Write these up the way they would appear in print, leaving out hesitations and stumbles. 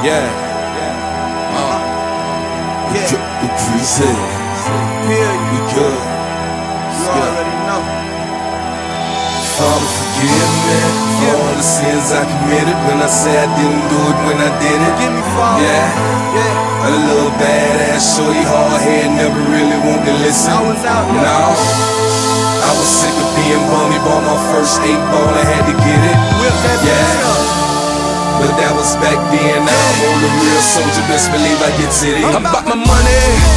Yeah. The preset. We good. You already know. Father, forgive me for all the sins I committed. When I say I didn't do it, when I did it. Forgive me, Father. Yeah. A little badass, shorty, hard head, never really wanted to listen. I was out there. No. I was sick of being bummy, bought my first 8 ball, I had to get it. Whip that bitch up. But that was back then, now I'm on the real soldier, best believe I get to it. I'm about my money.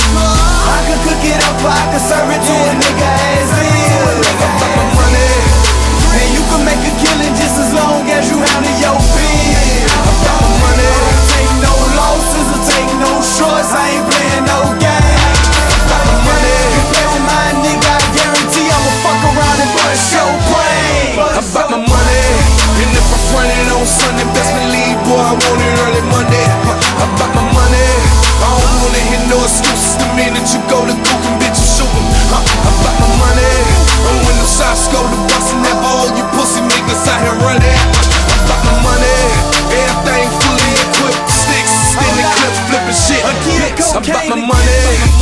I could cook it up, I could serve it to a nigga as is. I'm about my money. And you can make a killing just as long as you handle your biz. I'm about my money. Take no losses or take no shorts, I ain't playing no games. I'm about my money. You play with my nigga, I guarantee I'ma fuck around and bust your brain. I'm about my money. And if I front it on Sunday, best believe, boy, I want it early Monday. I'm about my money. I don't wanna hear no excuses the minute you go to cooking, bitch, you shoot 'em. I'm about my money. And when the shots go to bustin', have all you pussy niggas out here running. I'm about my money. Everything fully equipped, sticks, extended clips, flipping shit. I'm about my money.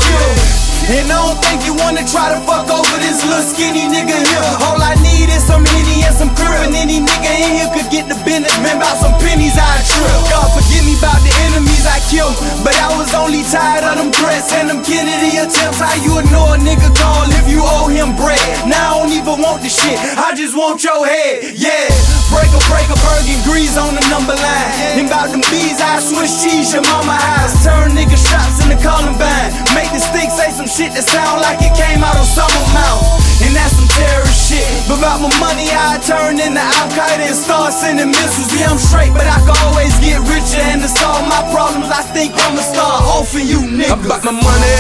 And I don't think you wanna try to fuck over this little skinny nigga here. All I need is some Henny and some crib, and any nigga in here could get the business. Man, about some pennies I trip. God forgive me about the enemies I killed, but I was only tired of them threats and them Kennedy attempts. How you ignore a nigga call if you owe him bread? Now I don't even want the shit, I just want your head. Yeah, break a Bergen grease on the number line. And about them bees, I switch cheese, your mama eyes. Turn nigga shots into Columbine. Make the stick say some shit that sound like it came out of summer mouth. And that's some terrorist shit. But about my money, I turn into Al-Qaeda and start sending missiles. Yeah, I'm straight, but I can always get richer. And to solve my problems, I think I'ma start offing you niggas. I'm about my money.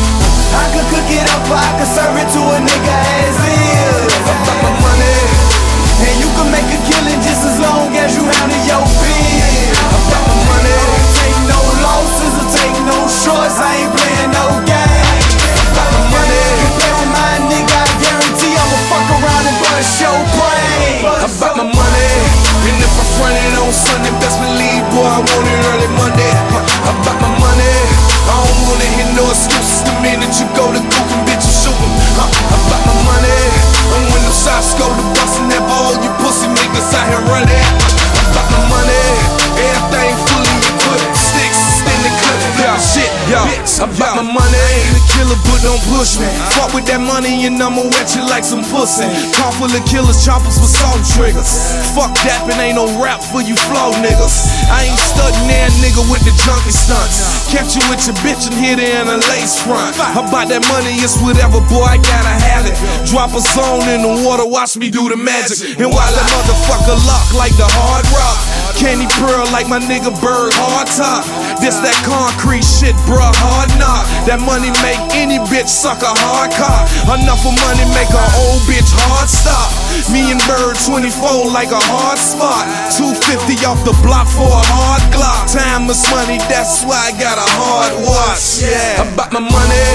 I could cook it up, I could serve it to a nigga as is. I'm about my money. And you can make a killing just as long as you handle your biz. I'm about my money. Take no losses or take no shorts, I ain't playing no games. I'm about my money. You play with my nigga, I guarantee I'ma fuck around and bust your brain. I'm about my money. And if I front it on Sunday, best believe, boy, I want it early Monday. I'm about my money. I don't wanna hear no excuses the minute you go to cooking, bitch, you shoot 'em. I'm about my money. And when the shots go to bustin', have all you pussy niggas out here running. I'm about my money. Everything fully equipped, sticks, extended clips, flipping shit. Bitch, I'm about my money. I ain't a killer, but don't push me. Fuck with that money and I'ma wet you like some pussy. Car full of killers, choppers with salt triggers. Fuck dapping, ain't no rap for you flow niggas. I ain't studying that nigga with the junkie stunts. Catch you with your bitch and hit her in a lace front. About that money, it's whatever, boy, I gotta have it. Drop a song in the water, watch me do the magic. And watch that motherfucker lock like the hard rock. Candy pearl like my nigga Bird, hard top. This that concrete shit, bruh, hard knock. That money make any bitch suck a hard cock. Enough of money make a old bitch hard stop. Me and Bird 24 like a hard spot. 250 off the block for a hard Glock. Time is money, that's why I got a hard watch. Yeah, I'm about my money.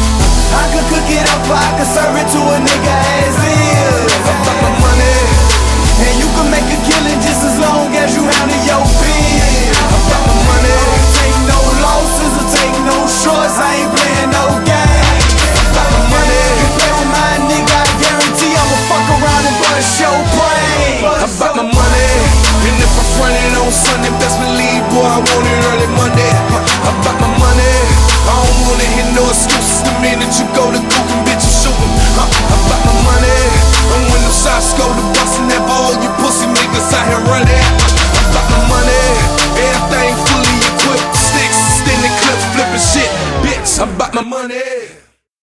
I could cook it up, I could serve it to a nigga as is. I'm about my money. And you can make a killing just as long as you handle your biz. I'm about my money. Take no losses or take no shorts, I ain't playing no games. I'm about my money. You play with my nigga, I guarantee I'ma fuck around and bust your brain. I'm about my money. And if I front it on Sunday, best believe, boy, I want it early Monday. I'm about my money. I don't wanna hear no excuses the minute you go to cooking, bitch, you shoot 'em. I'm about my money. And when the shots go to bustin', have all you pussy niggas out here running. I'm about my money. Everything fully equipped, sticks, extended clips, flipping shit. Bitch, I'm about my money.